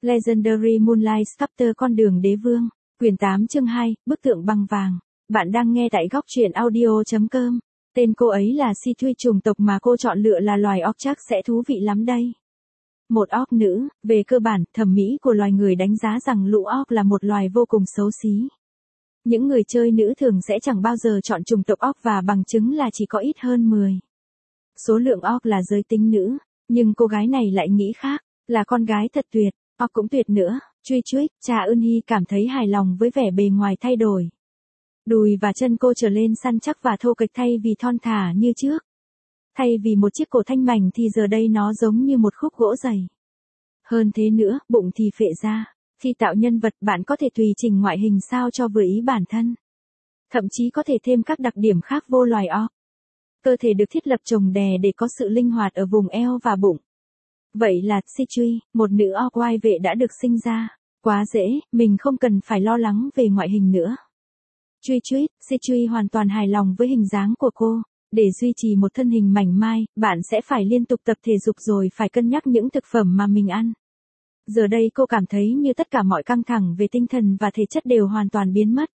Legendary Moonlight Sculptor con đường đế vương, quyển 8 chương 2, bức tượng băng vàng. Bạn đang nghe tại góc truyện audio.com. Tên cô ấy là Sithui, chủng tộc mà cô chọn lựa là loài orc, chắc sẽ thú vị lắm đây. Một orc nữ, về cơ bản, thẩm mỹ của loài người đánh giá rằng lũ orc là một loài vô cùng xấu xí. Những người chơi nữ thường sẽ chẳng bao giờ chọn chủng tộc orc và bằng chứng là chỉ có ít hơn 10. Số lượng orc là giới tính nữ, nhưng cô gái này lại nghĩ khác, là con gái thật tuyệt. Orc cũng tuyệt nữa. Truy Truy, Cha Eun-hee cảm thấy hài lòng với vẻ bề ngoài thay đổi. Đùi và chân cô trở lên săn chắc và thô kệch thay vì thon thả như trước. Thay vì một chiếc cổ thanh mảnh thì giờ đây nó giống như một khúc gỗ dày. Hơn thế nữa, bụng thì phệ ra. Khi tạo nhân vật, bạn có thể tùy chỉnh ngoại hình sao cho vừa ý bản thân. Thậm chí có thể thêm các đặc điểm khác vô loài orc. Cơ thể được thiết lập chồng đè để có sự linh hoạt ở vùng eo và bụng. Vậy là Sithui, một nữ orc oai vệ đã được sinh ra. Quá dễ, mình không cần phải lo lắng về ngoại hình nữa. Truy Truy, Sithui hoàn toàn hài lòng với hình dáng của cô. Để duy trì một thân hình mảnh mai, bạn sẽ phải liên tục tập thể dục rồi phải cân nhắc những thực phẩm mà mình ăn. Giờ đây cô cảm thấy như tất cả mọi căng thẳng về tinh thần và thể chất đều hoàn toàn biến mất.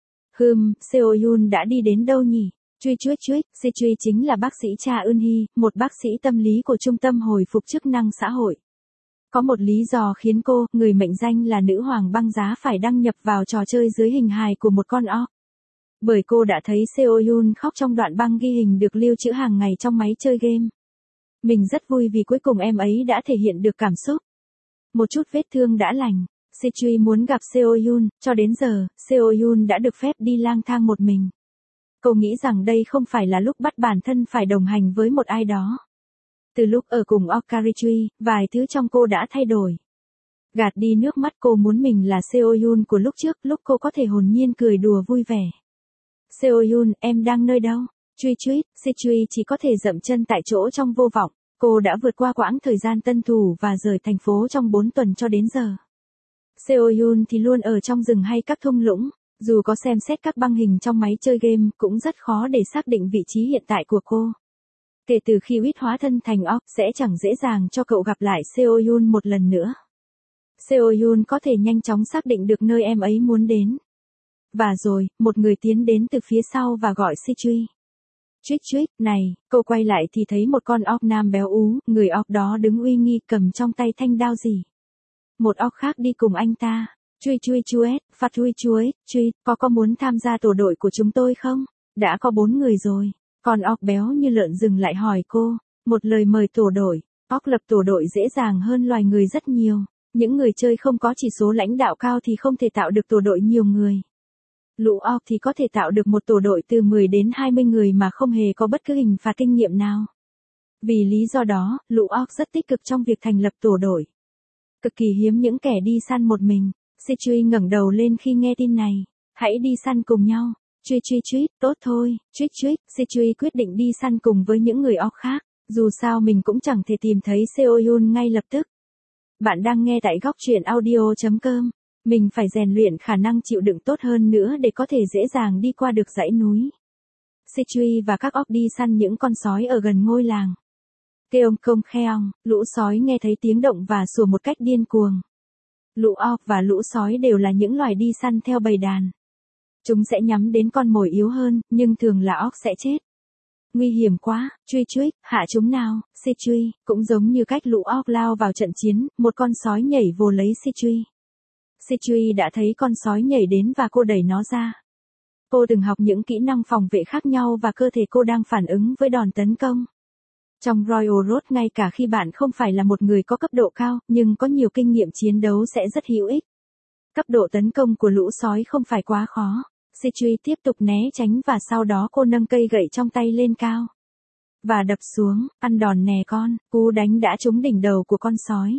Seo Yoon đã đi đến đâu nhỉ? Truy Truy, Sithui chính là bác sĩ Cha Eun-hee, một bác sĩ tâm lý của Trung tâm Hồi phục Chức năng Xã hội. Có một lý do khiến cô, người mệnh danh là nữ hoàng băng giá, phải đăng nhập vào trò chơi dưới hình hài của một con orc. Bởi cô đã thấy Seo Yoon khóc trong đoạn băng ghi hình được lưu trữ hàng ngày trong máy chơi game. Mình rất vui vì cuối cùng em ấy đã thể hiện được cảm xúc. Một chút vết thương đã lành. Sithui muốn gặp Seo Yoon, cho đến giờ, Seo Yoon đã được phép đi lang thang một mình. Cô nghĩ rằng đây không phải là lúc bắt bản thân phải đồng hành với một ai đó. Từ lúc ở cùng Orcaritree, vài thứ trong cô đã thay đổi. Gạt đi nước mắt, cô muốn mình là Seo Yoon của lúc trước, lúc cô có thể hồn nhiên cười đùa vui vẻ. Seo Yoon, em đang nơi đâu? Truy Truy, Sithui chỉ có thể dậm chân tại chỗ trong vô vọng. Cô đã vượt qua quãng thời gian tân thủ và rời thành phố trong 4 tuần cho đến giờ. Seo Yoon thì luôn ở trong rừng hay các thung lũng. Dù có xem xét các băng hình trong máy chơi game, cũng rất khó để xác định vị trí hiện tại của cô. Kể từ khi Wit hóa thân thành orc, sẽ chẳng dễ dàng cho cậu gặp lại Seo Yoon một lần nữa. Seo Yoon có thể nhanh chóng xác định được nơi em ấy muốn đến. Và rồi, một người tiến đến từ phía sau và gọi Sithui. Truy, này, cô quay lại thì thấy một con orc nam béo ú, người orc đó đứng uy nghi cầm trong tay thanh đao gì. Một orc khác đi cùng anh ta. Truy, có muốn tham gia tổ đội của chúng tôi không? Đã có 4 người rồi. Con orc béo như lợn rừng lại hỏi cô. Một lời mời tổ đội. Orc lập tổ đội dễ dàng hơn loài người rất nhiều. Những người chơi không có chỉ số lãnh đạo cao thì không thể tạo được tổ đội nhiều người. Lũ orc thì có thể tạo được một tổ đội từ 10 đến 20 người mà không hề có bất cứ hình phạt kinh nghiệm nào. Vì lý do đó, lũ orc rất tích cực trong việc thành lập tổ đội. Cực kỳ hiếm những kẻ đi săn một mình. Sithui ngẩng đầu lên khi nghe tin này. Hãy đi săn cùng nhau. Truy, tốt thôi. Truy, Sithui quyết định đi săn cùng với những người orc khác. Dù sao mình cũng chẳng thể tìm thấy Seo Yoon ngay lập tức. Bạn đang nghe tại góc truyện audio.com. Mình phải rèn luyện khả năng chịu đựng tốt hơn nữa để có thể dễ dàng đi qua được dãy núi. Sithui và các orc đi săn những con sói ở gần ngôi làng. Keong công kheong, lũ sói nghe thấy tiếng động và sủa một cách điên cuồng. Lũ orc và lũ sói đều là những loài đi săn theo bầy đàn. Chúng sẽ nhắm đến con mồi yếu hơn, nhưng thường là orc sẽ chết. Nguy hiểm quá. Truy, hạ chúng nào. Sithui, cũng giống như cách lũ orc lao vào trận chiến, một con sói nhảy vồ lấy Sithui. Sithui đã thấy con sói nhảy đến và cô đẩy nó ra. Cô từng học những kỹ năng phòng vệ khác nhau và cơ thể cô đang phản ứng với đòn tấn công. Trong Royal Road, ngay cả khi bạn không phải là một người có cấp độ cao, nhưng có nhiều kinh nghiệm chiến đấu sẽ rất hữu ích. Cấp độ tấn công của lũ sói không phải quá khó. Sithui tiếp tục né tránh và sau đó cô nâng cây gậy trong tay lên cao. Và đập xuống, ăn đòn nè con, cú đánh đã trúng đỉnh đầu của con sói.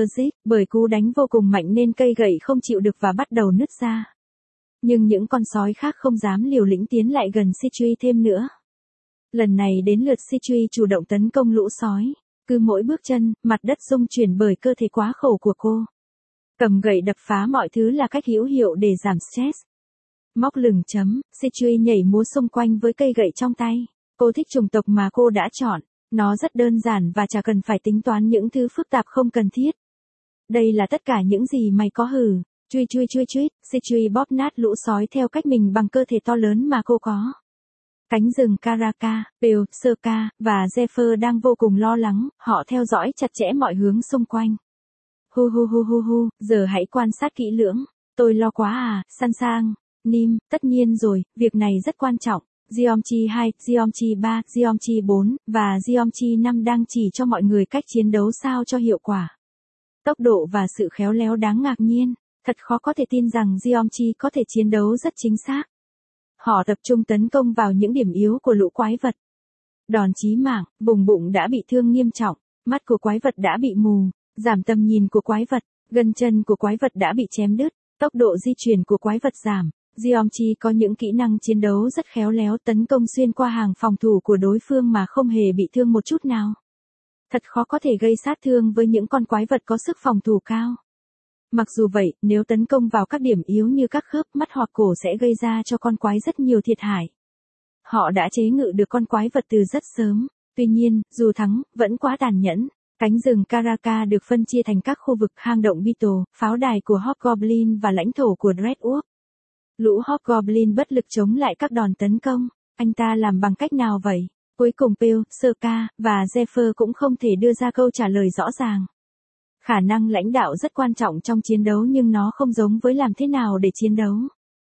Bởi cú đánh vô cùng mạnh nên cây gậy không chịu được và bắt đầu nứt ra. Nhưng những con sói khác không dám liều lĩnh tiến lại gần Sithui thêm nữa. Lần này đến lượt Sithui chủ động tấn công lũ sói. Cứ mỗi bước chân, mặt đất rung chuyển bởi cơ thể quá khổ của cô. Cầm gậy đập phá mọi thứ là cách hữu hiệu để giảm stress. Móc lửng chấm, Sithui nhảy múa xung quanh với cây gậy trong tay. Cô thích chủng tộc mà cô đã chọn. Nó rất đơn giản và chả cần phải tính toán những thứ phức tạp không cần thiết. Đây là tất cả những gì mày có hử. Chui chui chui chuít, Sichui bóp nát lũ sói theo cách mình bằng cơ thể to lớn mà cô có. Cánh rừng Karaka, Pale, Sokka, và Zephyr đang vô cùng lo lắng, họ theo dõi chặt chẽ mọi hướng xung quanh. Hu hu hu hu hu, giờ hãy quan sát kỹ lưỡng. Tôi lo quá à, Sansang, Nim, tất nhiên rồi, việc này rất quan trọng. Geomchi 2, Geomchi 3, Geomchi 4, và Geomchi 5 đang chỉ cho mọi người cách chiến đấu sao cho hiệu quả. Tốc độ và sự khéo léo đáng ngạc nhiên, thật khó có thể tin rằng Geomchi có thể chiến đấu rất chính xác. Họ tập trung tấn công vào những điểm yếu của lũ quái vật. Đòn chí mạng, vùng bụng đã bị thương nghiêm trọng, mắt của quái vật đã bị mù, giảm tầm nhìn của quái vật, gân chân của quái vật đã bị chém đứt, tốc độ di chuyển của quái vật giảm. Geomchi có những kỹ năng chiến đấu rất khéo léo tấn công xuyên qua hàng phòng thủ của đối phương mà không hề bị thương một chút nào. Thật khó có thể gây sát thương với những con quái vật có sức phòng thủ cao. Mặc dù vậy, nếu tấn công vào các điểm yếu như các khớp, mắt hoặc cổ sẽ gây ra cho con quái rất nhiều thiệt hại. Họ đã chế ngự được con quái vật từ rất sớm. Tuy nhiên, dù thắng, vẫn quá tàn nhẫn. Cánh rừng Karaka được phân chia thành các khu vực hang động Beetle, pháo đài của Hobgoblin và lãnh thổ của Dreadwolf. Lũ Hobgoblin bất lực chống lại các đòn tấn công. Anh ta làm bằng cách nào vậy? Cuối cùng Pale, Sokka, và Zephyr cũng không thể đưa ra câu trả lời rõ ràng. Khả năng lãnh đạo rất quan trọng trong chiến đấu nhưng nó không giống với làm thế nào để chiến đấu.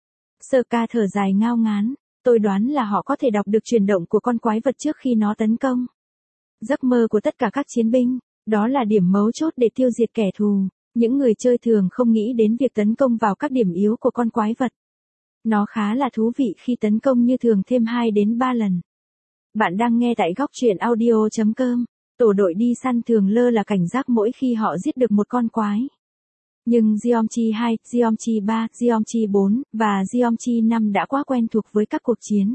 Sokka thở dài ngao ngán. Tôi đoán là họ có thể đọc được chuyển động của con quái vật trước khi nó tấn công. Giấc mơ của tất cả các chiến binh, đó là điểm mấu chốt để tiêu diệt kẻ thù. Những người chơi thường không nghĩ đến việc tấn công vào các điểm yếu của con quái vật. Nó khá là thú vị khi tấn công như thường thêm 2 đến 3 lần. Bạn đang nghe tại góc truyện audio.com. Tổ đội đi săn thường lơ là cảnh giác mỗi khi họ giết được một con quái. Nhưng Geomchi 2, Geomchi 3, Geomchi 4, và Geomchi 5 đã quá quen thuộc với các cuộc chiến.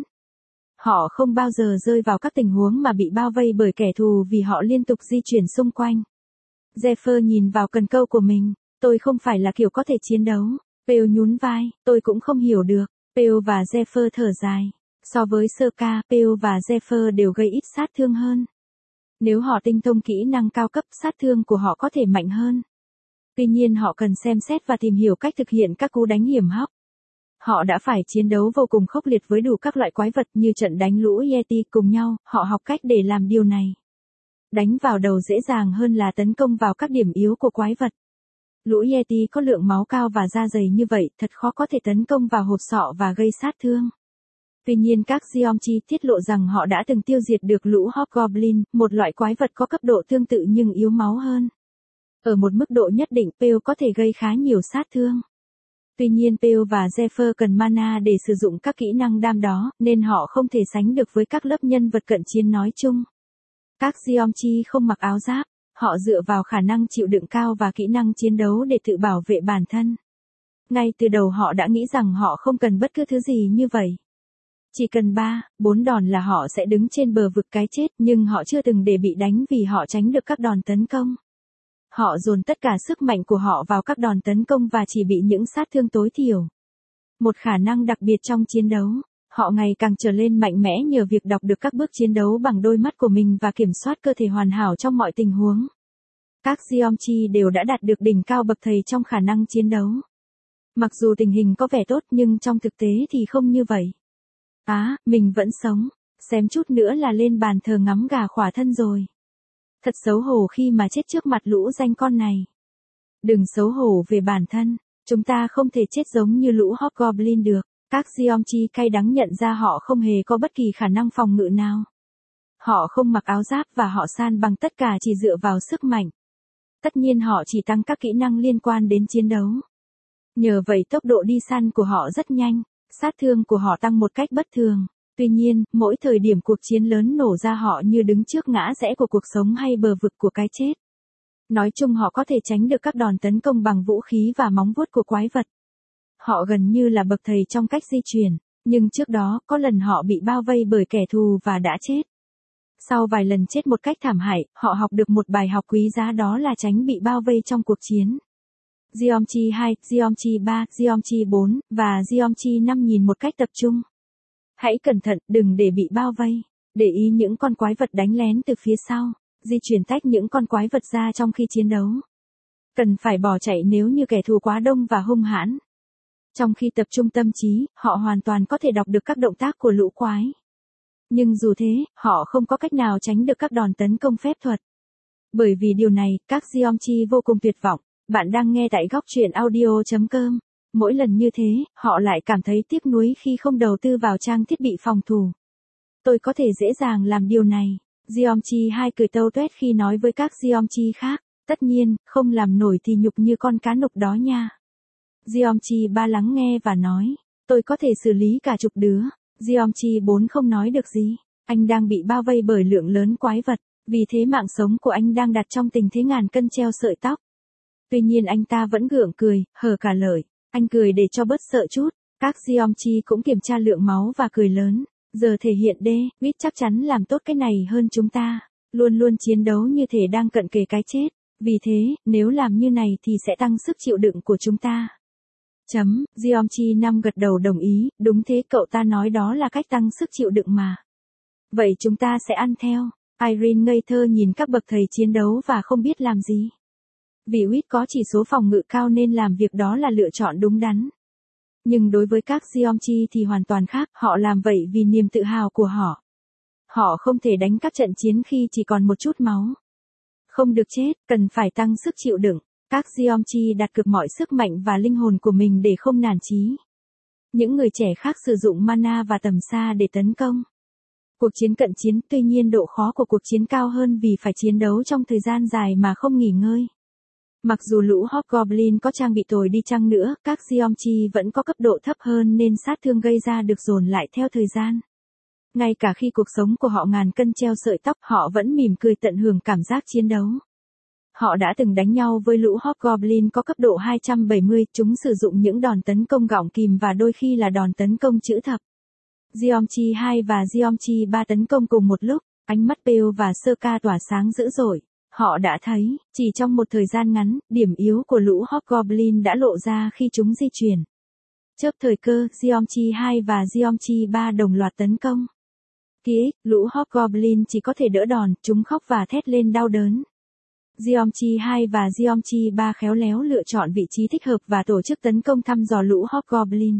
Họ không bao giờ rơi vào các tình huống mà bị bao vây bởi kẻ thù vì họ liên tục di chuyển xung quanh. Zephyr nhìn vào cần câu của mình. Tôi không phải là kiểu có thể chiến đấu. Pale nhún vai, tôi cũng không hiểu được. Pale và Zephyr thở dài. So với Sokka, Pale và Zephyr đều gây ít sát thương hơn. Nếu họ tinh thông kỹ năng cao cấp, sát thương của họ có thể mạnh hơn. Tuy nhiên họ cần xem xét và tìm hiểu cách thực hiện các cú đánh hiểm hóc. Họ đã phải chiến đấu vô cùng khốc liệt với đủ các loại quái vật như trận đánh lũ Yeti cùng nhau, họ học cách để làm điều này. Đánh vào đầu dễ dàng hơn là tấn công vào các điểm yếu của quái vật. Lũ Yeti có lượng máu cao và da dày như vậy, thật khó có thể tấn công vào hộp sọ và gây sát thương. Tuy nhiên các Geomchi tiết lộ rằng họ đã từng tiêu diệt được lũ Hobgoblin, một loại quái vật có cấp độ tương tự nhưng yếu máu hơn. Ở một mức độ nhất định, Pale có thể gây khá nhiều sát thương. Tuy nhiên Pale và Zephyr cần mana để sử dụng các kỹ năng đam đó, nên họ không thể sánh được với các lớp nhân vật cận chiến nói chung. Các Geomchi không mặc áo giáp, họ dựa vào khả năng chịu đựng cao và kỹ năng chiến đấu để tự bảo vệ bản thân. Ngay từ đầu họ đã nghĩ rằng họ không cần bất cứ thứ gì như vậy. Chỉ cần 3, 4 đòn là họ sẽ đứng trên bờ vực cái chết, nhưng họ chưa từng để bị đánh vì họ tránh được các đòn tấn công. Họ dồn tất cả sức mạnh của họ vào các đòn tấn công và chỉ bị những sát thương tối thiểu. Một khả năng đặc biệt trong chiến đấu, họ ngày càng trở lên mạnh mẽ nhờ việc đọc được các bước chiến đấu bằng đôi mắt của mình và kiểm soát cơ thể hoàn hảo trong mọi tình huống. Các Geomchi đều đã đạt được đỉnh cao bậc thầy trong khả năng chiến đấu. Mặc dù tình hình có vẻ tốt nhưng trong thực tế thì không như vậy. Mình vẫn sống, xém chút nữa là lên bàn thờ ngắm gà khỏa thân rồi. Thật xấu hổ khi mà chết trước mặt lũ danh con này. Đừng xấu hổ về bản thân, chúng ta không thể chết giống như lũ Hobgoblin được. Các Geomchi cay đắng nhận ra họ không hề có bất kỳ khả năng phòng ngự nào. Họ không mặc áo giáp và họ san bằng tất cả chỉ dựa vào sức mạnh. Tất nhiên họ chỉ tăng các kỹ năng liên quan đến chiến đấu. Nhờ vậy tốc độ đi săn của họ rất nhanh, sát thương của họ tăng một cách bất thường. Tuy nhiên, mỗi thời điểm cuộc chiến lớn nổ ra họ như đứng trước ngã rẽ của cuộc sống hay bờ vực của cái chết. Nói chung họ có thể tránh được các đòn tấn công bằng vũ khí và móng vuốt của quái vật. Họ gần như là bậc thầy trong cách di chuyển, nhưng trước đó có lần họ bị bao vây bởi kẻ thù và đã chết. Sau vài lần chết một cách thảm hại, họ học được một bài học quý giá, đó là tránh bị bao vây trong cuộc chiến. Geomchi 2, Geomchi 3, Geomchi 4, và Geomchi 5 nhìn một cách tập trung. Hãy cẩn thận, đừng để bị bao vây. Để ý những con quái vật đánh lén từ phía sau. Di chuyển tách những con quái vật ra trong khi chiến đấu. cần phải bỏ chạy nếu như kẻ thù quá đông và hung hãn. Trong khi tập trung tâm trí, họ hoàn toàn có thể đọc được các động tác của lũ quái. Nhưng dù thế, họ không có cách nào tránh được các đòn tấn công phép thuật. Bởi vì điều này, các Geomchi vô cùng tuyệt vọng. Bạn đang nghe tại góc truyện audio.com. Mỗi lần như thế, họ lại cảm thấy tiếc nuối khi không đầu tư vào trang thiết bị phòng thủ. Tôi có thể dễ dàng làm điều này. Geomchi 2 cười tâu tuét khi nói với các Geomchi khác. Tất nhiên, không làm nổi thì nhục như con cá nục đó nha. Geomchi 3 lắng nghe và nói. Tôi có thể xử lý cả chục đứa. Geomchi 4 không nói được gì. Anh đang bị bao vây bởi lượng lớn quái vật. Vì thế mạng sống của anh đang đặt trong tình thế ngàn cân treo sợi tóc. Tuy nhiên anh ta vẫn gượng cười, hở cả lời. Anh cười để cho bớt sợ chút. Các Geomchi cũng kiểm tra lượng máu và cười lớn. Giờ thể hiện David chắc chắn làm tốt cái này hơn chúng ta. Luôn luôn chiến đấu như thể đang cận kề cái chết. Vì thế, nếu làm như này thì sẽ tăng sức chịu đựng của chúng ta. Geomchi 5 gật đầu đồng ý, đúng thế cậu ta nói đó là cách tăng sức chịu đựng mà. Vậy chúng ta sẽ ăn theo. Irene ngây thơ nhìn các bậc thầy chiến đấu và không biết làm gì. Vì Wit có chỉ số phòng ngự cao nên làm việc đó là lựa chọn đúng đắn. Nhưng đối với các Geomchi thì hoàn toàn khác, họ làm vậy vì niềm tự hào của họ. Họ không thể đánh các trận chiến khi chỉ còn một chút máu. Không được chết, cần phải tăng sức chịu đựng. Các Geomchi đặt cược mọi sức mạnh và linh hồn của mình để không nản chí. Những người trẻ khác sử dụng mana và tầm xa để tấn công. Cuộc chiến cận chiến, tuy nhiên độ khó của cuộc chiến cao hơn vì phải chiến đấu trong thời gian dài mà không nghỉ ngơi. Mặc dù lũ Hobgoblin có trang bị tồi đi chăng nữa, các Geomchi vẫn có cấp độ thấp hơn nên sát thương gây ra được dồn lại theo thời gian. Ngay cả khi cuộc sống của họ ngàn cân treo sợi tóc, họ vẫn mỉm cười tận hưởng cảm giác chiến đấu. Họ đã từng đánh nhau với lũ Hobgoblin có cấp độ 270, chúng sử dụng những đòn tấn công gọng kìm và đôi khi là đòn tấn công chữ thập. Geomchi 2 và Geomchi 3 tấn công cùng một lúc, ánh mắt Pale và Sơ-ca tỏa sáng dữ dội. Họ đã thấy, chỉ trong một thời gian ngắn, điểm yếu của lũ Hobgoblin đã lộ ra khi chúng di chuyển. Chớp thời cơ, Geomchi 2 và Geomchi 3 đồng loạt tấn công. Lũ Hobgoblin chỉ có thể đỡ đòn, chúng khóc và thét lên đau đớn. Geomchi 2 và Geomchi 3 khéo léo lựa chọn vị trí thích hợp và tổ chức tấn công thăm dò lũ Hobgoblin.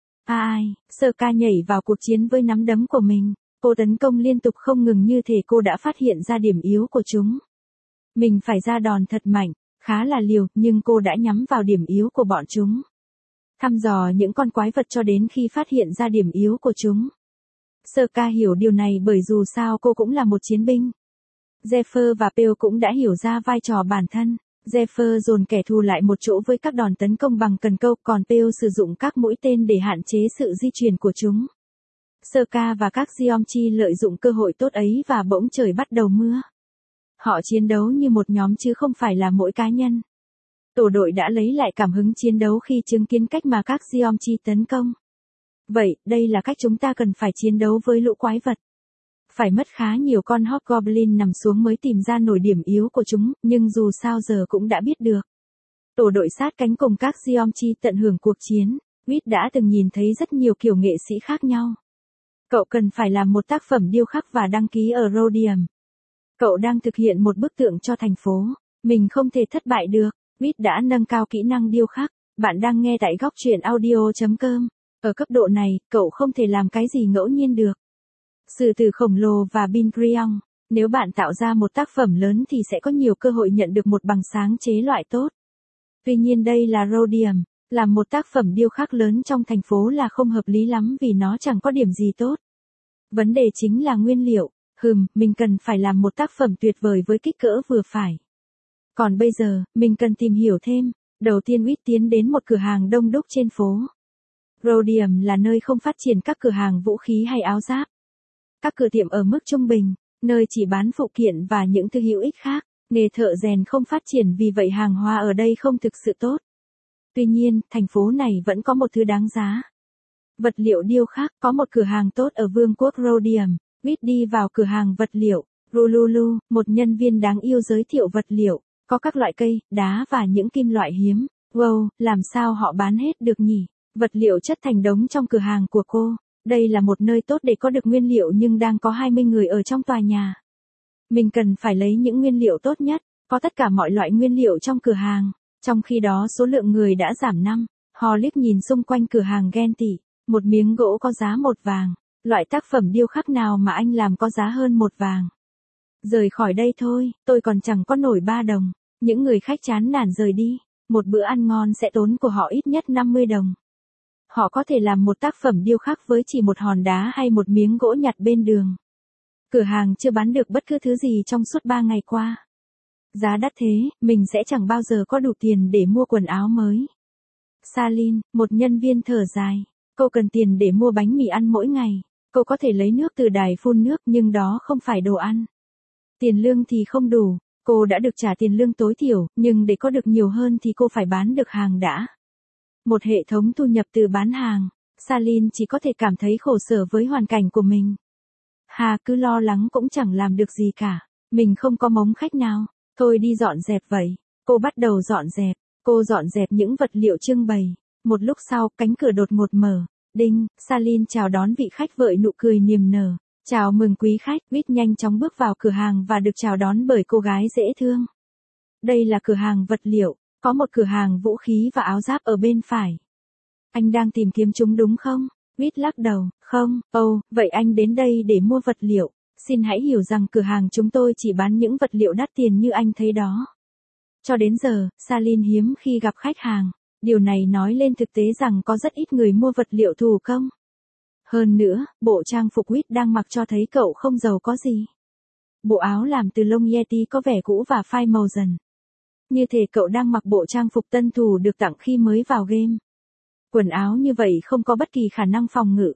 Sơ-ca nhảy vào cuộc chiến với nắm đấm của mình. Cô tấn công liên tục không ngừng như thể cô đã phát hiện ra điểm yếu của chúng. Mình phải ra đòn thật mạnh, khá là liều, nhưng cô đã nhắm vào điểm yếu của bọn chúng. Thăm dò những con quái vật cho đến khi phát hiện ra điểm yếu của chúng. Sơ-ca hiểu điều này bởi dù sao cô cũng là một chiến binh. Zephyr và Pale cũng đã hiểu ra vai trò bản thân. Zephyr dồn kẻ thù lại một chỗ với các đòn tấn công bằng cần câu, còn Pale sử dụng các mũi tên để hạn chế sự di chuyển của chúng. Sơ-ca và các Geomchi lợi dụng cơ hội tốt ấy và bỗng trời bắt đầu mưa. Họ chiến đấu như một nhóm chứ không phải là mỗi cá nhân. Tổ đội đã lấy lại cảm hứng chiến đấu khi chứng kiến cách mà các Geomchi tấn công. Vậy, đây là cách chúng ta cần phải chiến đấu với lũ quái vật. Phải mất khá nhiều con Hobgoblin nằm xuống mới tìm ra nổi điểm yếu của chúng, nhưng dù sao giờ cũng đã biết được. Tổ đội sát cánh cùng các Geomchi tận hưởng cuộc chiến. Wit đã từng nhìn thấy rất nhiều kiểu nghệ sĩ khác nhau. Cậu cần phải làm một tác phẩm điêu khắc và đăng ký ở Rhodium. Cậu đang thực hiện một bức tượng cho thành phố. Mình không thể thất bại được. Wit đã nâng cao kỹ năng điêu khắc. Bạn đang nghe tại góc truyện audio.com. Ở cấp độ này, cậu không thể làm cái gì ngẫu nhiên được. Sư tử khổng lồ và Bin Creon. Nếu bạn tạo ra một tác phẩm lớn thì sẽ có nhiều cơ hội nhận được một bằng sáng chế loại tốt. Tuy nhiên đây là Rhodium. Làm một tác phẩm điêu khắc lớn trong thành phố là không hợp lý lắm vì nó chẳng có điểm gì tốt. Vấn đề chính là nguyên liệu. Mình cần phải làm một tác phẩm tuyệt vời với kích cỡ vừa phải. Còn bây giờ, mình cần tìm hiểu thêm. Đầu tiên Wit tiến đến một cửa hàng đông đúc trên phố. Rhodium là nơi không phát triển các cửa hàng vũ khí hay áo giáp. Các cửa tiệm ở mức trung bình, nơi chỉ bán phụ kiện và những thứ hữu ích khác. Nghề thợ rèn không phát triển vì vậy hàng hóa ở đây không thực sự tốt. Tuy nhiên, thành phố này vẫn có một thứ đáng giá. Vật liệu điêu khắc, có một cửa hàng tốt ở vương quốc Rhodium. Wit đi vào cửa hàng vật liệu. Rululu, một nhân viên đáng yêu giới thiệu vật liệu. Có các loại cây, đá và những kim loại hiếm. Wow, làm sao họ bán hết được nhỉ? Vật liệu chất thành đống trong cửa hàng của cô. Đây là một nơi tốt để có được nguyên liệu nhưng đang có 20 người ở trong tòa nhà. Mình cần phải lấy những nguyên liệu tốt nhất. Có tất cả mọi loại nguyên liệu trong cửa hàng. Trong khi đó số lượng người đã giảm 5. Họ liếc nhìn xung quanh cửa hàng ghen tị. Một miếng gỗ có giá 1 vàng. Loại tác phẩm điêu khắc nào mà anh làm có giá hơn 1 vàng? Rời khỏi đây thôi, tôi còn chẳng có nổi 3 đồng. Những người khách chán nản rời đi. Một bữa ăn ngon sẽ tốn của họ ít nhất 50 đồng. Họ có thể làm một tác phẩm điêu khắc với chỉ một hòn đá hay một miếng gỗ nhặt bên đường. Cửa hàng chưa bán được bất cứ thứ gì trong suốt 3 ngày qua. Giá đắt thế, mình sẽ chẳng bao giờ có đủ tiền để mua quần áo mới. Salin, một nhân viên thở dài. Cô cần tiền để mua bánh mì ăn mỗi ngày. Cô có thể lấy nước từ đài phun nước nhưng đó không phải đồ ăn. Tiền lương thì không đủ. Cô đã được trả tiền lương tối thiểu, nhưng để có được nhiều hơn thì cô phải bán được hàng đã. Một hệ thống thu nhập từ bán hàng. Salin chỉ có thể cảm thấy khổ sở với hoàn cảnh của mình. Hà cứ lo lắng cũng chẳng làm được gì cả. Mình không có mống khách nào. Thôi đi dọn dẹp vậy. Cô bắt đầu dọn dẹp. Cô dọn dẹp những vật liệu trưng bày. Một lúc sau, cánh cửa đột ngột mở. Đinh, Salin chào đón vị khách vợi nụ cười niềm nở. Chào mừng quý khách, Whit nhanh chóng bước vào cửa hàng và được chào đón bởi cô gái dễ thương. Đây là cửa hàng vật liệu, có một cửa hàng vũ khí và áo giáp ở bên phải. Anh đang tìm kiếm chúng đúng không? Whit lắc đầu, không, vậy anh đến đây để mua vật liệu. Xin hãy hiểu rằng cửa hàng chúng tôi chỉ bán những vật liệu đắt tiền như anh thấy đó. Cho đến giờ, Salin hiếm khi gặp khách hàng. Điều này nói lên thực tế rằng có rất ít người mua vật liệu thủ công. Hơn nữa, bộ trang phục Whit đang mặc cho thấy cậu không giàu có gì. Bộ áo làm từ lông Yeti có vẻ cũ và phai màu dần. Như thể cậu đang mặc bộ trang phục tân thủ được tặng khi mới vào game. Quần áo như vậy không có bất kỳ khả năng phòng ngự.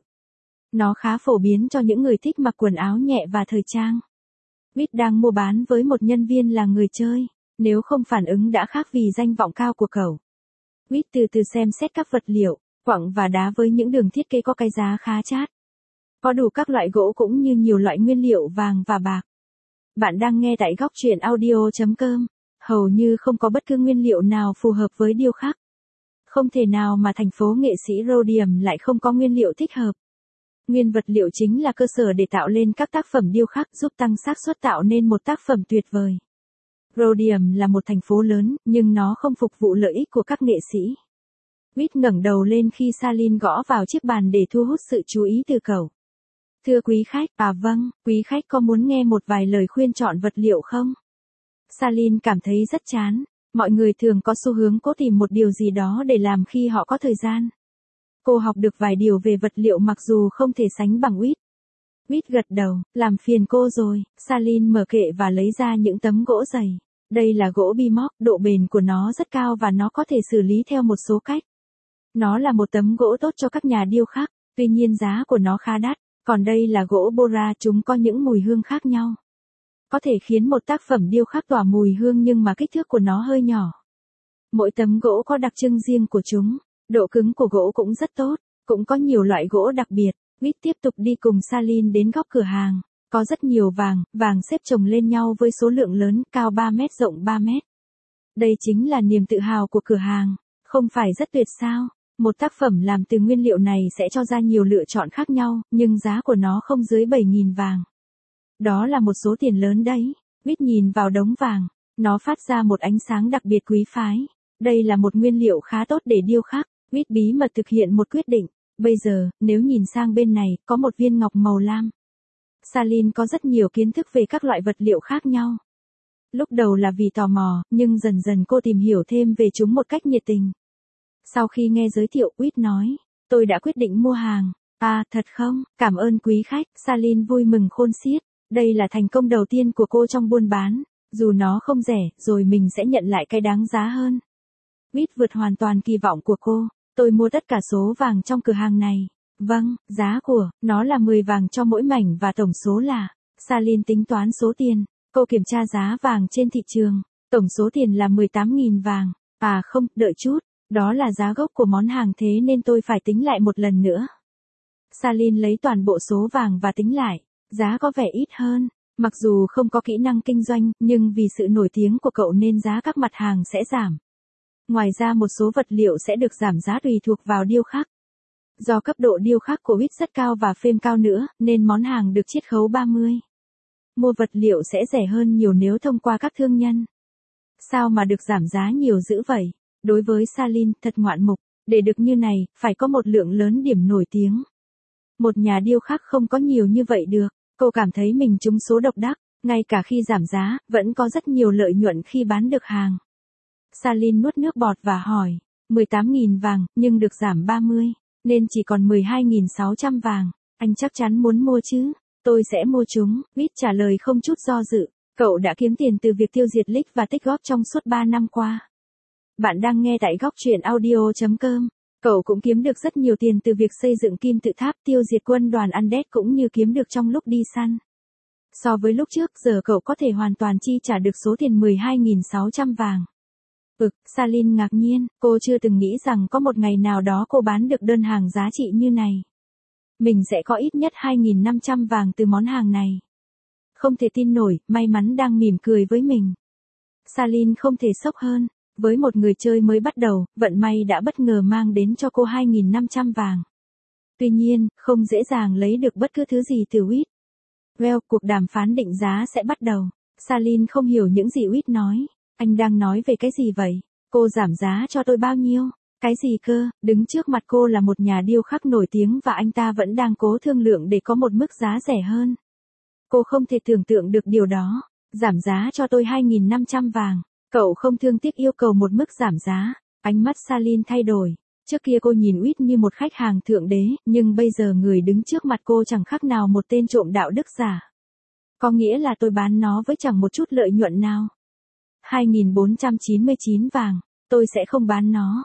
Nó khá phổ biến cho những người thích mặc quần áo nhẹ và thời trang. Whit đang mua bán với một nhân viên là người chơi. Nếu không phản ứng đã khác vì danh vọng cao của cậu. Whit từ từ xem xét các vật liệu, quặng và đá với những đường thiết kế có cái giá khá chát. Có đủ các loại gỗ cũng như nhiều loại nguyên liệu vàng và bạc. Bạn đang nghe tại góc truyện audio.com. Hầu như không có bất cứ nguyên liệu nào phù hợp với điêu khắc. Không thể nào mà thành phố nghệ sĩ Rhodium lại không có nguyên liệu thích hợp. Nguyên vật liệu chính là cơ sở để tạo lên các tác phẩm điêu khắc giúp tăng xác suất tạo nên một tác phẩm tuyệt vời. Rhodium là một thành phố lớn, nhưng nó không phục vụ lợi ích của các nghệ sĩ. Whit ngẩng đầu lên khi Salin gõ vào chiếc bàn để thu hút sự chú ý từ cậu. Thưa quý khách, vâng, quý khách có muốn nghe một vài lời khuyên chọn vật liệu không? Salin cảm thấy rất chán. Mọi người thường có xu hướng cố tìm một điều gì đó để làm khi họ có thời gian. Cô học được vài điều về vật liệu mặc dù không thể sánh bằng Whit. Whit gật đầu, làm phiền cô rồi. Salin mở kệ và lấy ra những tấm gỗ dày. Đây là gỗ Bimock, độ bền của nó rất cao và nó có thể xử lý theo một số cách. Nó là một tấm gỗ tốt cho các nhà điêu khắc, tuy nhiên giá của nó khá đắt. Còn đây là gỗ Bora, chúng có những mùi hương khác nhau. Có thể khiến một tác phẩm điêu khắc tỏa mùi hương nhưng mà kích thước của nó hơi nhỏ. Mỗi tấm gỗ có đặc trưng riêng của chúng. Độ cứng của gỗ cũng rất tốt. Cũng có nhiều loại gỗ đặc biệt. Whit tiếp tục đi cùng Salin đến góc cửa hàng. Có rất nhiều vàng xếp chồng lên nhau với số lượng lớn, cao 3 mét rộng 3 mét. Đây chính là niềm tự hào của cửa hàng. Không phải rất tuyệt sao? Một tác phẩm làm từ nguyên liệu này sẽ cho ra nhiều lựa chọn khác nhau, nhưng giá của nó không dưới 7.000 vàng. Đó là một số tiền lớn đấy. Whit nhìn vào đống vàng. Nó phát ra một ánh sáng đặc biệt quý phái. Đây là một nguyên liệu khá tốt để điêu khắc. Whit bí mật thực hiện một quyết định. Bây giờ, nếu nhìn sang bên này, có một viên ngọc màu lam. Salin có rất nhiều kiến thức về các loại vật liệu khác nhau. Lúc đầu là vì tò mò, nhưng dần dần cô tìm hiểu thêm về chúng một cách nhiệt tình. Sau khi nghe giới thiệu, Whit nói, tôi đã quyết định mua hàng. Thật không? Cảm ơn quý khách. Salin vui mừng khôn xiết. Đây là thành công đầu tiên của cô trong buôn bán. Dù nó không rẻ, rồi mình sẽ nhận lại cái đáng giá hơn. Whit vượt hoàn toàn kỳ vọng của cô. Tôi mua tất cả số vàng trong cửa hàng này. Vâng, giá của nó là 10 vàng cho mỗi mảnh và tổng số là. Salin tính toán số tiền. Cô kiểm tra giá vàng trên thị trường. Tổng số tiền là 18.000 vàng. Không, đợi chút. Đó là giá gốc của món hàng thế nên tôi phải tính lại một lần nữa. Salin lấy toàn bộ số vàng và tính lại. Giá có vẻ ít hơn. Mặc dù không có kỹ năng kinh doanh, nhưng vì sự nổi tiếng của cậu nên giá các mặt hàng sẽ giảm. Ngoài ra một số vật liệu sẽ được giảm giá tùy thuộc vào điêu khắc. Do cấp độ điêu khắc của Whit rất cao và phêm cao nữa, nên món hàng được chiết khấu 30. Mua vật liệu sẽ rẻ hơn nhiều nếu thông qua các thương nhân. Sao mà được giảm giá nhiều dữ vậy? Đối với Salin, thật ngoạn mục, để được như này, phải có một lượng lớn điểm nổi tiếng. Một nhà điêu khắc không có nhiều như vậy được, cô cảm thấy mình trúng số độc đắc, ngay cả khi giảm giá, vẫn có rất nhiều lợi nhuận khi bán được hàng. Salin nuốt nước bọt và hỏi, 18.000 vàng, nhưng được giảm 30, nên chỉ còn 12.600 vàng, anh chắc chắn muốn mua chứ? Tôi sẽ mua chúng, Vít trả lời không chút do dự, cậu đã kiếm tiền từ việc tiêu diệt leak và tích góp trong suốt 3 năm qua. Bạn đang nghe tại góc truyện audio.com. Cậu cũng kiếm được rất nhiều tiền từ việc xây dựng kim tự tháp tiêu diệt quân đoàn Undead cũng như kiếm được trong lúc đi săn. So với lúc trước, giờ cậu có thể hoàn toàn chi trả được số tiền 12.600 vàng. Salin ngạc nhiên, cô chưa từng nghĩ rằng có một ngày nào đó cô bán được đơn hàng giá trị như này. Mình sẽ có ít nhất 2.500 vàng từ món hàng này. Không thể tin nổi, may mắn đang mỉm cười với mình. Salin không thể sốc hơn. Với một người chơi mới bắt đầu, vận may đã bất ngờ mang đến cho cô 2.500 vàng. Tuy nhiên, không dễ dàng lấy được bất cứ thứ gì từ Wit. Well, cuộc đàm phán định giá sẽ bắt đầu. Salin không hiểu những gì Wit nói. Anh đang nói về cái gì vậy? Cô giảm giá cho tôi bao nhiêu? Cái gì cơ? Đứng trước mặt cô là một nhà điêu khắc nổi tiếng và anh ta vẫn đang cố thương lượng để có một mức giá rẻ hơn. Cô không thể tưởng tượng được điều đó. Giảm giá cho tôi 2.500 vàng. Cậu không thương tiếc yêu cầu một mức giảm giá. Ánh mắt Salin thay đổi. Trước kia cô nhìn Wit như một khách hàng thượng đế, nhưng bây giờ người đứng trước mặt cô chẳng khác nào một tên trộm đạo đức giả. Có nghĩa là tôi bán nó với chẳng một chút lợi nhuận nào. 2.499 vàng. Tôi sẽ không bán nó.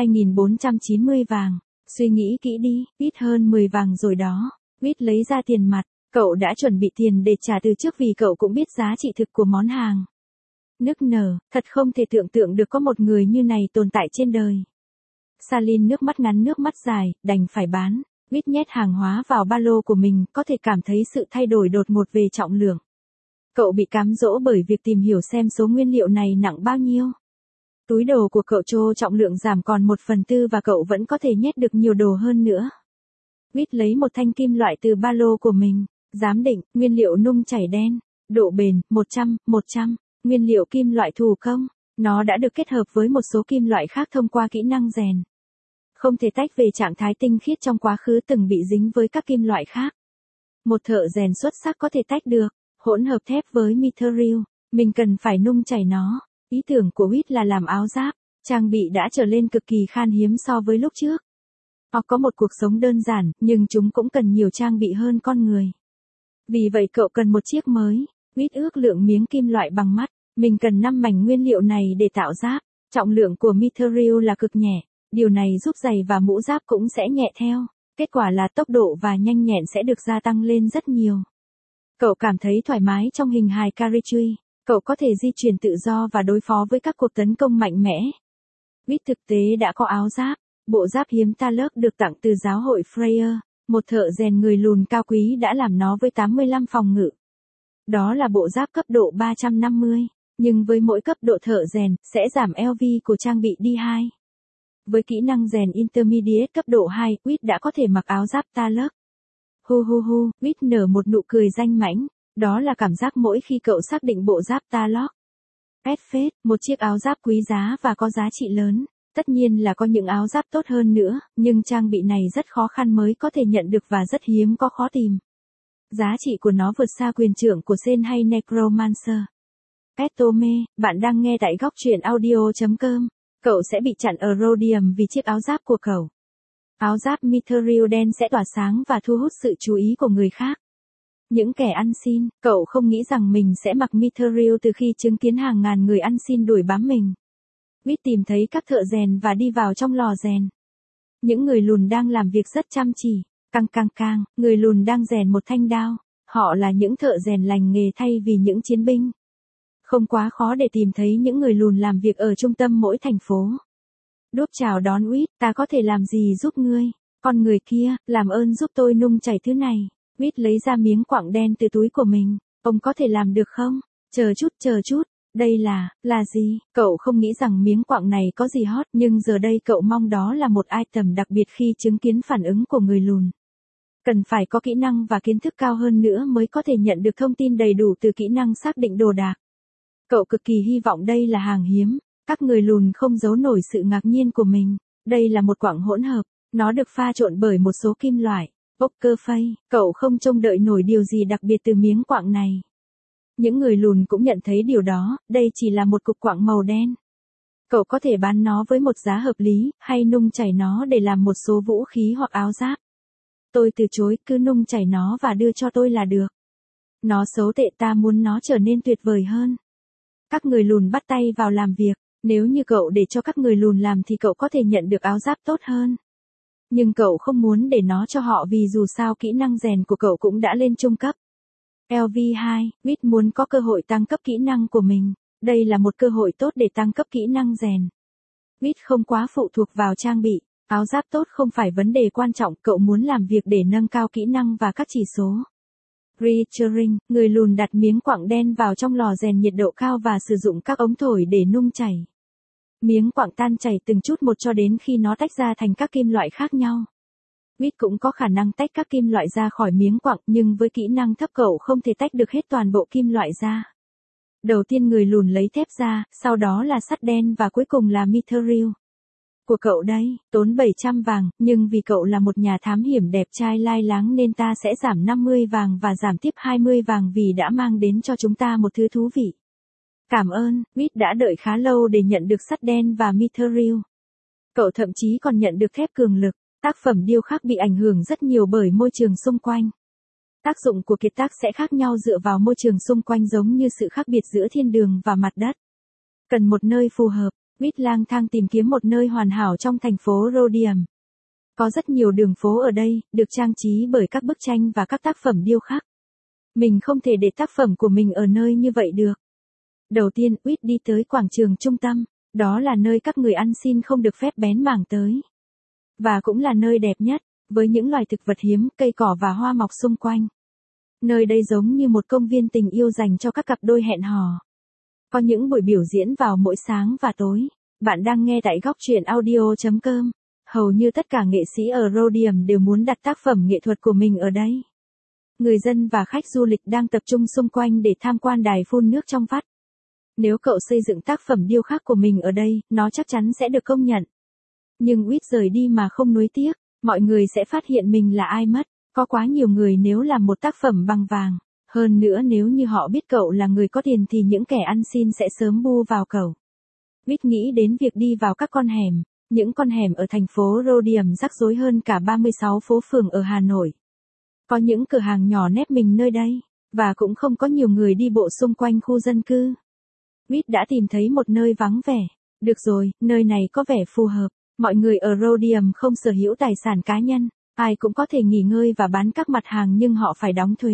2.490 vàng. Suy nghĩ kỹ đi, ít hơn 10 vàng rồi đó. Wit lấy ra tiền mặt. Cậu đã chuẩn bị tiền để trả từ trước vì cậu cũng biết giá trị thực của món hàng. Nức nở, thật không thể tưởng tượng được có một người như này tồn tại trên đời. Salin nước mắt ngắn nước mắt dài, đành phải bán. Wit nhét hàng hóa vào ba lô của mình, có thể cảm thấy sự thay đổi đột ngột về trọng lượng. Cậu bị cám dỗ bởi việc tìm hiểu xem số nguyên liệu này nặng bao nhiêu. Túi đồ của cậu trô trọng lượng giảm còn 1/4 và cậu vẫn có thể nhét được nhiều đồ hơn nữa. Wit lấy một thanh kim loại từ ba lô của mình. Giám định, nguyên liệu nung chảy đen. Độ bền, 100. Nguyên liệu kim loại thủ công. Nó đã được kết hợp với một số kim loại khác thông qua kỹ năng rèn. Không thể tách về trạng thái tinh khiết trong quá khứ từng bị dính với các kim loại khác. Một thợ rèn xuất sắc có thể tách được. Hỗn hợp thép với mithril. Mình cần phải nung chảy nó. Ý tưởng của Wit là làm áo giáp. Trang bị đã trở lên cực kỳ khan hiếm so với lúc trước. Họ có một cuộc sống đơn giản, nhưng chúng cũng cần nhiều trang bị hơn con người. Vì vậy cậu cần một chiếc mới. Wit ước lượng miếng kim loại bằng mắt. Mình cần 5 mảnh nguyên liệu này để tạo giáp. Trọng lượng của mithril là cực nhẹ. Điều này giúp giày và mũ giáp cũng sẽ nhẹ theo. Kết quả là tốc độ và nhanh nhẹn sẽ được gia tăng lên rất nhiều. Cậu cảm thấy thoải mái trong hình hài Carriage. Cậu có thể di chuyển tự do và đối phó với các cuộc tấn công mạnh mẽ. Wit thực tế đã có áo giáp. Bộ giáp hiếm Taluk được tặng từ giáo hội Freya. Một thợ rèn người lùn cao quý đã làm nó với 85 phòng ngự. Đó là bộ giáp cấp độ 350. Nhưng với mỗi cấp độ thợ rèn, sẽ giảm LV của trang bị đi 2. Với kỹ năng rèn Intermediate cấp độ 2, Wit đã có thể mặc áo giáp Taluk. Wit nở một nụ cười danh mãnh. Đó là cảm giác mỗi khi cậu xác định bộ giáp Taluk. Edfed, một chiếc áo giáp quý giá và có giá trị lớn. Tất nhiên là có những áo giáp tốt hơn nữa, nhưng trang bị này rất khó khăn mới có thể nhận được và rất hiếm có khó tìm. Giá trị của nó vượt xa quyền trưởng của Sen hay Necromancer. Etome, bạn đang nghe tại góc truyện audio.com. Cậu sẽ bị chặn ở Rhodium vì chiếc áo giáp của cậu. Áo giáp mithril đen sẽ tỏa sáng và thu hút sự chú ý của người khác. Những kẻ ăn xin, cậu không nghĩ rằng mình sẽ mặc mithril từ khi chứng kiến hàng ngàn người ăn xin đuổi bám mình. Wit tìm thấy các thợ rèn và đi vào trong lò rèn. Những người lùn đang làm việc rất chăm chỉ. Căng, người lùn đang rèn một thanh đao. Họ là những thợ rèn lành nghề thay vì những chiến binh. Không quá khó để tìm thấy những người lùn làm việc ở trung tâm mỗi thành phố. Đốp chào đón Wit, ta có thể làm gì giúp ngươi? Con người kia, làm ơn giúp tôi nung chảy thứ này. Wit lấy ra miếng quặng đen từ túi của mình. Ông có thể làm được không? Chờ chút. Đây là gì? Cậu không nghĩ rằng miếng quặng này có gì hot, nhưng giờ đây cậu mong đó là một item đặc biệt khi chứng kiến phản ứng của người lùn. Cần phải có kỹ năng và kiến thức cao hơn nữa mới có thể nhận được thông tin đầy đủ từ kỹ năng xác định đồ đạc. Cậu cực kỳ hy vọng đây là hàng hiếm, các người lùn không giấu nổi sự ngạc nhiên của mình. Đây là một quặng hỗn hợp, nó được pha trộn bởi một số kim loại. Poker face, cậu không trông đợi nổi điều gì đặc biệt từ miếng quặng này. Những người lùn cũng nhận thấy điều đó, đây chỉ là một cục quặng màu đen. Cậu có thể bán nó với một giá hợp lý, hay nung chảy nó để làm một số vũ khí hoặc áo giáp. Tôi từ chối, cứ nung chảy nó và đưa cho tôi là được. Nó xấu tệ, ta muốn nó trở nên tuyệt vời hơn. Các người lùn bắt tay vào làm việc, nếu như cậu để cho các người lùn làm thì cậu có thể nhận được áo giáp tốt hơn. Nhưng cậu không muốn để nó cho họ vì dù sao kỹ năng rèn của cậu cũng đã lên trung cấp. LV2, Wit muốn có cơ hội tăng cấp kỹ năng của mình. Đây là một cơ hội tốt để tăng cấp kỹ năng rèn. Wit không quá phụ thuộc vào trang bị. Áo giáp tốt không phải vấn đề quan trọng, cậu muốn làm việc để nâng cao kỹ năng và các chỉ số. Retouring, người lùn đặt miếng quặng đen vào trong lò rèn nhiệt độ cao và sử dụng các ống thổi để nung chảy. Miếng quặng tan chảy từng chút một cho đến khi nó tách ra thành các kim loại khác nhau. Wit cũng có khả năng tách các kim loại ra khỏi miếng quặng, nhưng với kỹ năng thấp cậu không thể tách được hết toàn bộ kim loại ra. Đầu tiên người lùn lấy thép ra, sau đó là sắt đen và cuối cùng là mithril. Của cậu đây, tốn 700 vàng, nhưng vì cậu là một nhà thám hiểm đẹp trai lai láng nên ta sẽ giảm 50 vàng và giảm tiếp 20 vàng vì đã mang đến cho chúng ta một thứ thú vị. Cảm ơn, Wit đã đợi khá lâu để nhận được sắt đen và mithril. Cậu thậm chí còn nhận được thép cường lực. Tác phẩm điêu khắc bị ảnh hưởng rất nhiều bởi môi trường xung quanh. Tác dụng của kiệt tác sẽ khác nhau dựa vào môi trường xung quanh, giống như sự khác biệt giữa thiên đường và mặt đất. Cần một nơi phù hợp, Wit lang thang tìm kiếm một nơi hoàn hảo trong thành phố Rhodium. Có rất nhiều đường phố ở đây, được trang trí bởi các bức tranh và các tác phẩm điêu khắc. Mình không thể để tác phẩm của mình ở nơi như vậy được. Đầu tiên, Wit đi tới quảng trường trung tâm, đó là nơi các người ăn xin không được phép bén mảng tới. Và cũng là nơi đẹp nhất, với những loài thực vật hiếm, cây cỏ và hoa mọc xung quanh. Nơi đây giống như một công viên tình yêu dành cho các cặp đôi hẹn hò. Có những buổi biểu diễn vào mỗi sáng và tối. Bạn đang nghe tại góc truyện audio.com. Hầu như tất cả nghệ sĩ ở Rhodium đều muốn đặt tác phẩm nghệ thuật của mình ở đây. Người dân và khách du lịch đang tập trung xung quanh để tham quan đài phun nước trong vắt. Nếu cậu xây dựng tác phẩm điêu khắc của mình ở đây, nó chắc chắn sẽ được công nhận. Nhưng Wit rời đi mà không nuối tiếc, mọi người sẽ phát hiện mình là ai mất. Có quá nhiều người nếu làm một tác phẩm bằng vàng. Hơn nữa nếu như họ biết cậu là người có tiền thì những kẻ ăn xin sẽ sớm bu vào cậu. Wit nghĩ đến việc đi vào các con hẻm. Những con hẻm ở thành phố Rhodium rắc rối hơn cả 36 phố phường ở Hà Nội. Có những cửa hàng nhỏ nép mình nơi đây, và cũng không có nhiều người đi bộ xung quanh khu dân cư. Wit đã tìm thấy một nơi vắng vẻ. Được rồi, nơi này có vẻ phù hợp. Mọi người ở Rhodium không sở hữu tài sản cá nhân, ai cũng có thể nghỉ ngơi và bán các mặt hàng nhưng họ phải đóng thuế.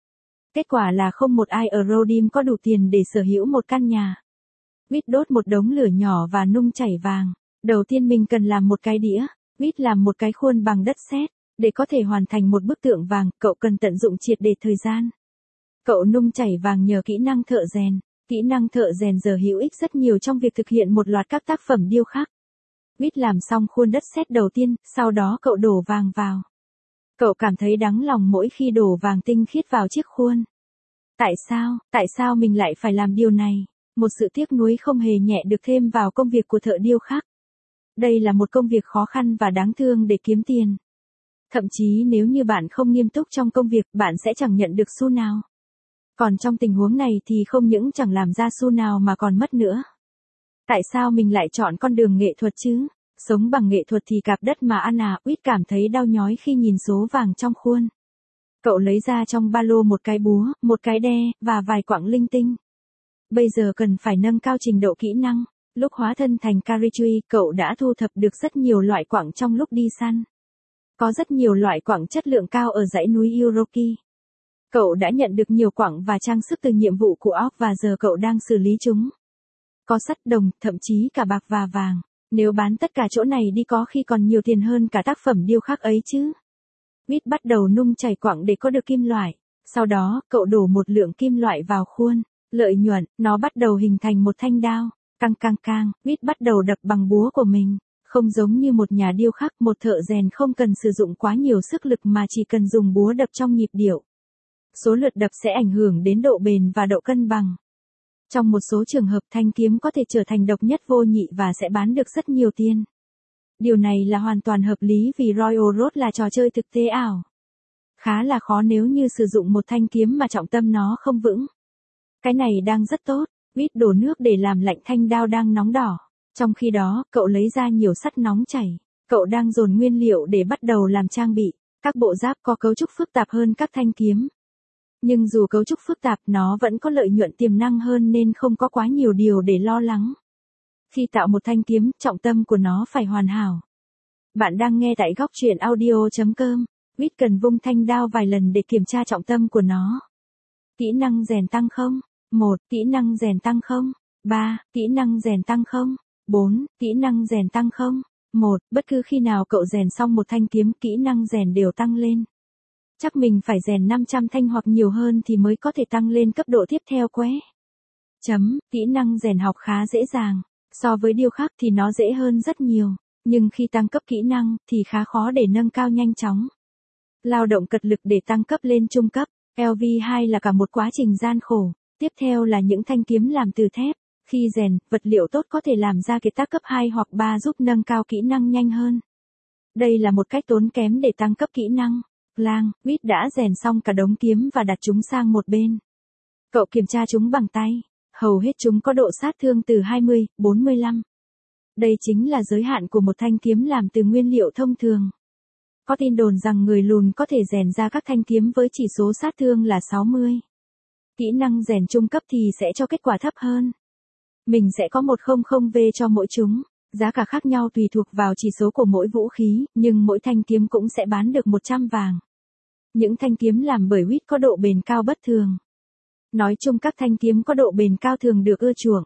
Kết quả là không một ai ở Rhodium có đủ tiền để sở hữu một căn nhà. Wit đốt một đống lửa nhỏ và nung chảy vàng. Đầu tiên mình cần làm một cái đĩa. Wit làm một cái khuôn bằng đất sét. Để có thể hoàn thành một bức tượng vàng, cậu cần tận dụng triệt để thời gian. Cậu nung chảy vàng nhờ kỹ năng thợ rèn. Kỹ năng thợ rèn giờ hữu ích rất nhiều trong việc thực hiện một loạt các tác phẩm điêu khắc. Wit làm xong khuôn đất sét đầu tiên, sau đó cậu đổ vàng vào. Cậu cảm thấy đắng lòng mỗi khi đổ vàng tinh khiết vào chiếc khuôn. Tại sao mình lại phải làm điều này? Một sự tiếc nuối không hề nhẹ được thêm vào công việc của thợ điêu khắc. Đây là một công việc khó khăn và đáng thương để kiếm tiền. Thậm chí nếu như bạn không nghiêm túc trong công việc, bạn sẽ chẳng nhận được xu nào. Còn trong tình huống này thì không những chẳng làm ra xu nào mà còn mất nữa. Tại sao mình lại chọn con đường nghệ thuật chứ? Sống bằng nghệ thuật thì cạp đất mà ăn à? Wit cảm thấy đau nhói khi nhìn số vàng trong khuôn. Cậu lấy ra trong ba lô một cái búa, một cái đe, và vài quặng linh tinh. Bây giờ cần phải nâng cao trình độ kỹ năng. Lúc hóa thân thành Karichui, cậu đã thu thập được rất nhiều loại quặng trong lúc đi săn. Có rất nhiều loại quặng chất lượng cao ở dãy núi Uroki. Cậu đã nhận được nhiều quặng và trang sức từ nhiệm vụ của Orc và giờ cậu đang xử lý chúng. Có sắt, đồng, thậm chí cả bạc và vàng. Nếu bán tất cả chỗ này đi có khi còn nhiều tiền hơn cả tác phẩm điêu khắc ấy chứ. Wit bắt đầu nung chảy quặng để có được kim loại. Sau đó, cậu đổ một lượng kim loại vào khuôn. Lợi nhuận, nó bắt đầu hình thành một thanh đao. Cang, Wit bắt đầu đập bằng búa của mình. Không giống như một nhà điêu khắc, một thợ rèn không cần sử dụng quá nhiều sức lực mà chỉ cần dùng búa đập trong nhịp điệu. Số lượt đập sẽ ảnh hưởng đến độ bền và độ cân bằng. Trong một số trường hợp thanh kiếm có thể trở thành độc nhất vô nhị và sẽ bán được rất nhiều tiền. Điều này là hoàn toàn hợp lý vì Royal Road là trò chơi thực tế ảo. Khá là khó nếu như sử dụng một thanh kiếm mà trọng tâm nó không vững. Cái này đang rất tốt, Whit đổ nước để làm lạnh thanh đao đang nóng đỏ. Trong khi đó, cậu lấy ra nhiều sắt nóng chảy. Cậu đang dồn nguyên liệu để bắt đầu làm trang bị. Các bộ giáp có cấu trúc phức tạp hơn các thanh kiếm. Nhưng dù cấu trúc phức tạp nó vẫn có lợi nhuận tiềm năng hơn nên không có quá nhiều điều để lo lắng. Khi tạo một thanh kiếm, trọng tâm của nó phải hoàn hảo. Bạn đang nghe tại góc truyện audio.com. Whit cần vung thanh đao vài lần để kiểm tra trọng tâm của nó. Kỹ năng rèn tăng không? 1. Kỹ năng rèn tăng không? 3. Kỹ năng rèn tăng không? 4. Kỹ năng rèn tăng không? 1. Bất cứ khi nào cậu rèn xong một thanh kiếm, kỹ năng rèn đều tăng lên. Chắc mình phải rèn 500 thanh hoặc nhiều hơn thì mới có thể tăng lên cấp độ tiếp theo qué. Kỹ năng rèn học khá dễ dàng. So với điều khác thì nó dễ hơn rất nhiều. Nhưng khi tăng cấp kỹ năng thì khá khó để nâng cao nhanh chóng. Lao động cật lực để tăng cấp lên trung cấp. LV2 là cả một quá trình gian khổ. Tiếp theo là những thanh kiếm làm từ thép. Khi rèn, vật liệu tốt có thể làm ra kiệt tác cấp 2 hoặc 3 giúp nâng cao kỹ năng nhanh hơn. Đây là một cách tốn kém để tăng cấp kỹ năng. Lang, Whit đã rèn xong cả đống kiếm và đặt chúng sang một bên. Cậu kiểm tra chúng bằng tay. Hầu hết chúng có độ sát thương từ 20, 45. Đây chính là giới hạn của một thanh kiếm làm từ nguyên liệu thông thường. Có tin đồn rằng người lùn có thể rèn ra các thanh kiếm với chỉ số sát thương là 60. Kỹ năng rèn trung cấp thì sẽ cho kết quả thấp hơn. Mình sẽ có 100V cho mỗi chúng. Giá cả khác nhau tùy thuộc vào chỉ số của mỗi vũ khí, nhưng mỗi thanh kiếm cũng sẽ bán được 100 vàng. Những thanh kiếm làm bởi Whit có độ bền cao bất thường. Nói chung các thanh kiếm có độ bền cao thường được ưa chuộng.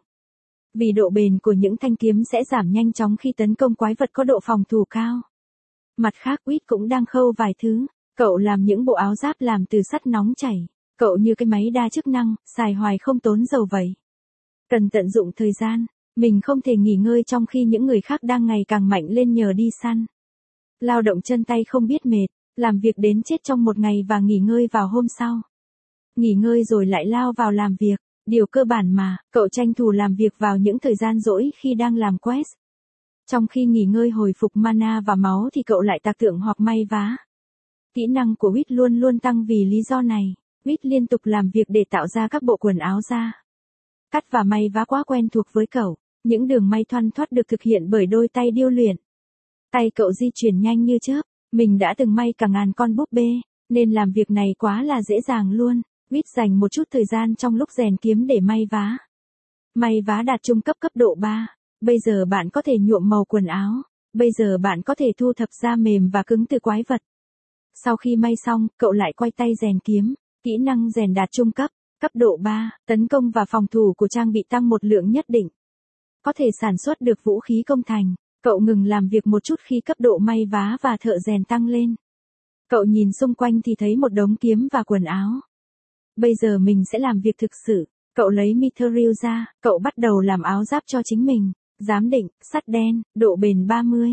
Vì độ bền của những thanh kiếm sẽ giảm nhanh chóng khi tấn công quái vật có độ phòng thủ cao. Mặt khác Whit cũng đang khâu vài thứ. Cậu làm những bộ áo giáp làm từ sắt nóng chảy. Cậu như cái máy đa chức năng, xài hoài không tốn dầu vậy. Cần tận dụng thời gian. Mình không thể nghỉ ngơi trong khi những người khác đang ngày càng mạnh lên nhờ đi săn. Lao động chân tay không biết mệt, làm việc đến chết trong một ngày và nghỉ ngơi vào hôm sau. Nghỉ ngơi rồi lại lao vào làm việc, điều cơ bản mà, cậu tranh thủ làm việc vào những thời gian rỗi khi đang làm quest. Trong khi nghỉ ngơi hồi phục mana và máu thì cậu lại tạc tượng hoặc may vá. Kỹ năng của Whit luôn luôn tăng vì lý do này. Whit liên tục làm việc để tạo ra các bộ quần áo da. Cắt và may vá quá quen thuộc với cậu. Những đường may thoăn thoắt được thực hiện bởi đôi tay điêu luyện. Tay cậu di chuyển nhanh như chớp. Mình đã từng may cả ngàn con búp bê, nên làm việc này quá là dễ dàng luôn. Whit dành một chút thời gian trong lúc rèn kiếm để may vá. May vá đạt trung cấp cấp độ 3. Bây giờ bạn có thể nhuộm màu quần áo. Bây giờ bạn có thể thu thập da mềm và cứng từ quái vật. Sau khi may xong, cậu lại quay tay rèn kiếm. Kỹ năng rèn đạt trung cấp, cấp độ 3, tấn công và phòng thủ của trang bị tăng một lượng nhất định. Có thể sản xuất được vũ khí công thành. Cậu ngừng làm việc một chút khi cấp độ may vá và thợ rèn tăng lên. Cậu nhìn xung quanh thì thấy một đống kiếm và quần áo. Bây giờ mình sẽ làm việc thực sự. Cậu lấy mithril ra, cậu bắt đầu làm áo giáp cho chính mình. Giám định, sắt đen, độ bền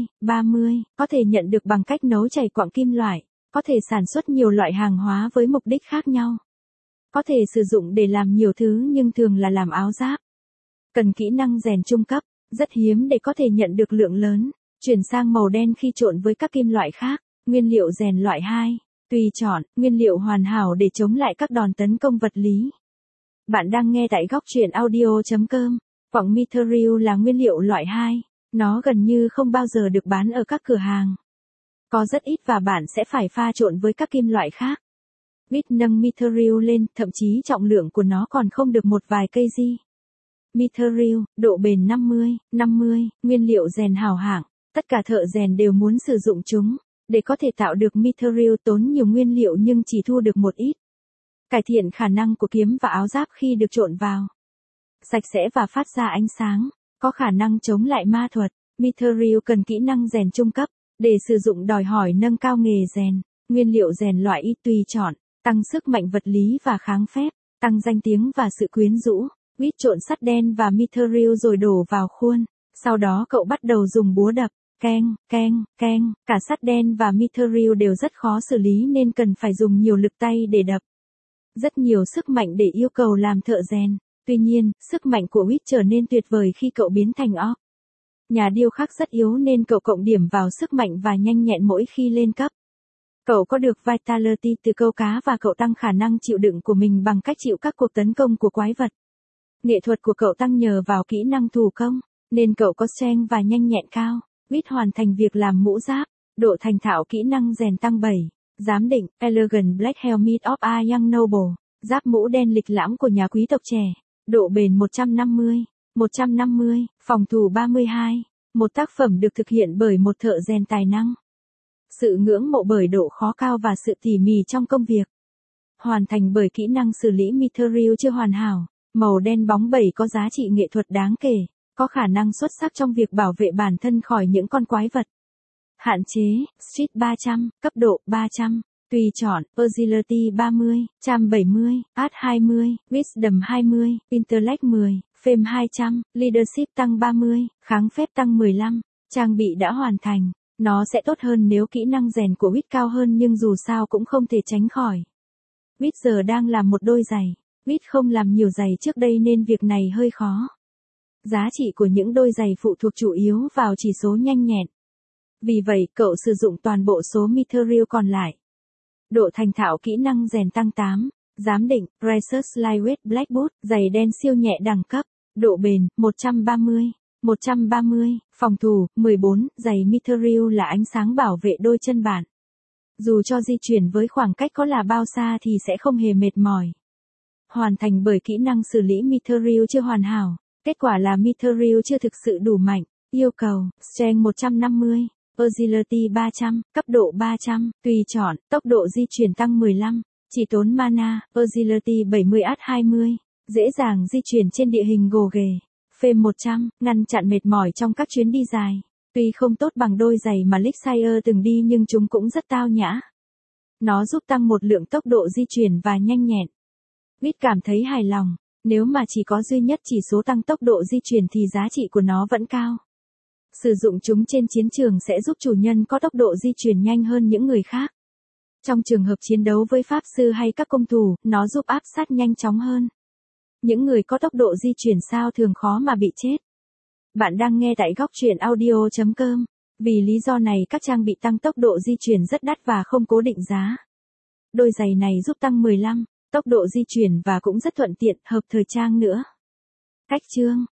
30, có thể nhận được bằng cách nấu chảy quặng kim loại. Có thể sản xuất nhiều loại hàng hóa với mục đích khác nhau. Có thể sử dụng để làm nhiều thứ nhưng thường là làm áo giáp. Cần kỹ năng rèn trung cấp, rất hiếm để có thể nhận được lượng lớn. Chuyển sang màu đen khi trộn với các kim loại khác. Nguyên liệu rèn loại 2. Tùy chọn, nguyên liệu hoàn hảo để chống lại các đòn tấn công vật lý. Bạn đang nghe tại góc truyện audio.com. Quặng mithril là nguyên liệu loại 2. Nó gần như không bao giờ được bán ở các cửa hàng. Có rất ít và bạn sẽ phải pha trộn với các kim loại khác. Whit nâng mithril lên, thậm chí trọng lượng của nó còn không được một vài kg. Mithril, độ bền 50, nguyên liệu rèn hảo hạng. Tất cả thợ rèn đều muốn sử dụng chúng. Để có thể tạo được mithril tốn nhiều nguyên liệu nhưng chỉ thu được một ít. Cải thiện khả năng của kiếm và áo giáp khi được trộn vào. Sạch sẽ và phát ra ánh sáng. Có khả năng chống lại ma thuật. Mithril cần kỹ năng rèn trung cấp. Để sử dụng đòi hỏi nâng cao nghề rèn. Nguyên liệu rèn loại ít tùy chọn. Tăng sức mạnh vật lý và kháng phép. Tăng danh tiếng và sự quyến rũ. Whit trộn sắt đen và mithril rồi đổ vào khuôn. Sau đó cậu bắt đầu dùng búa đập. Keng, keng, keng. Cả sắt đen và mithril đều rất khó xử lý nên cần phải dùng nhiều lực tay để đập. Rất nhiều sức mạnh để yêu cầu làm thợ rèn. Tuy nhiên, sức mạnh của Wit trở nên tuyệt vời khi cậu biến thành Orc. Nhà điêu khắc rất yếu nên cậu cộng điểm vào sức mạnh và nhanh nhẹn mỗi khi lên cấp. Cậu có được Vitality từ câu cá và cậu tăng khả năng chịu đựng của mình bằng cách chịu các cuộc tấn công của quái vật. Nghệ thuật của cậu tăng nhờ vào kỹ năng thủ công, nên cậu có strength và nhanh nhẹn cao. Wit hoàn thành việc làm mũ giáp, độ thành thạo kỹ năng rèn tăng 7. Giám định, Elegant Black Helmet of a Young Noble, giáp mũ đen lịch lãm của nhà quý tộc trẻ. Độ bền 150, 150, phòng thủ 32. Một tác phẩm được thực hiện bởi một thợ rèn tài năng. Sự ngưỡng mộ bởi độ khó cao và sự tỉ mỉ trong công việc. Hoàn thành bởi kỹ năng xử lý material chưa hoàn hảo. Màu đen bóng bẩy có giá trị nghệ thuật đáng kể, có khả năng xuất sắc trong việc bảo vệ bản thân khỏi những con quái vật. Hạn chế, Street 300, cấp độ 300, tùy chọn, Agility 30, Charm 70, Art 20, Wisdom 20, Intellect 10, Fame 200, Leadership tăng 30, kháng phép tăng 15, trang bị đã hoàn thành. Nó sẽ tốt hơn nếu kỹ năng rèn của Wit cao hơn nhưng dù sao cũng không thể tránh khỏi. Wit giờ đang làm một đôi giày. Wit không làm nhiều giày trước đây nên việc này hơi khó. Giá trị của những đôi giày phụ thuộc chủ yếu vào chỉ số nhanh nhẹn. Vì vậy, cậu sử dụng toàn bộ số material còn lại. Độ thành thạo kỹ năng rèn tăng 8. Giám định, Precious Lightweight Black Boot, giày đen siêu nhẹ đẳng cấp. Độ bền, 130. 130, phòng thủ, 14, giày material là ánh sáng bảo vệ đôi chân bạn. Dù cho di chuyển với khoảng cách có là bao xa thì sẽ không hề mệt mỏi. Hoàn thành bởi kỹ năng xử lý material chưa hoàn hảo. Kết quả là material chưa thực sự đủ mạnh. Yêu cầu, Strength 150, Agility 300, cấp độ 300, tùy chọn, tốc độ di chuyển tăng 15, chỉ tốn mana, Agility 70 Art 20, dễ dàng di chuyển trên địa hình gồ ghề. Fame 100, ngăn chặn mệt mỏi trong các chuyến đi dài. Tuy không tốt bằng đôi giày mà Lixire từng đi nhưng chúng cũng rất tao nhã. Nó giúp tăng một lượng tốc độ di chuyển và nhanh nhẹn. Wit cảm thấy hài lòng, nếu mà chỉ có duy nhất chỉ số tăng tốc độ di chuyển thì giá trị của nó vẫn cao. Sử dụng chúng trên chiến trường sẽ giúp chủ nhân có tốc độ di chuyển nhanh hơn những người khác. Trong trường hợp chiến đấu với pháp sư hay các công thủ, nó giúp áp sát nhanh chóng hơn. Những người có tốc độ di chuyển sao thường khó mà bị chết. Bạn đang nghe tại góc truyện audio.com. Vì lý do này các trang bị tăng tốc độ di chuyển rất đắt và không cố định giá. Đôi giày này giúp tăng 15, tốc độ di chuyển và cũng rất thuận tiện, hợp thời trang nữa. Cách chương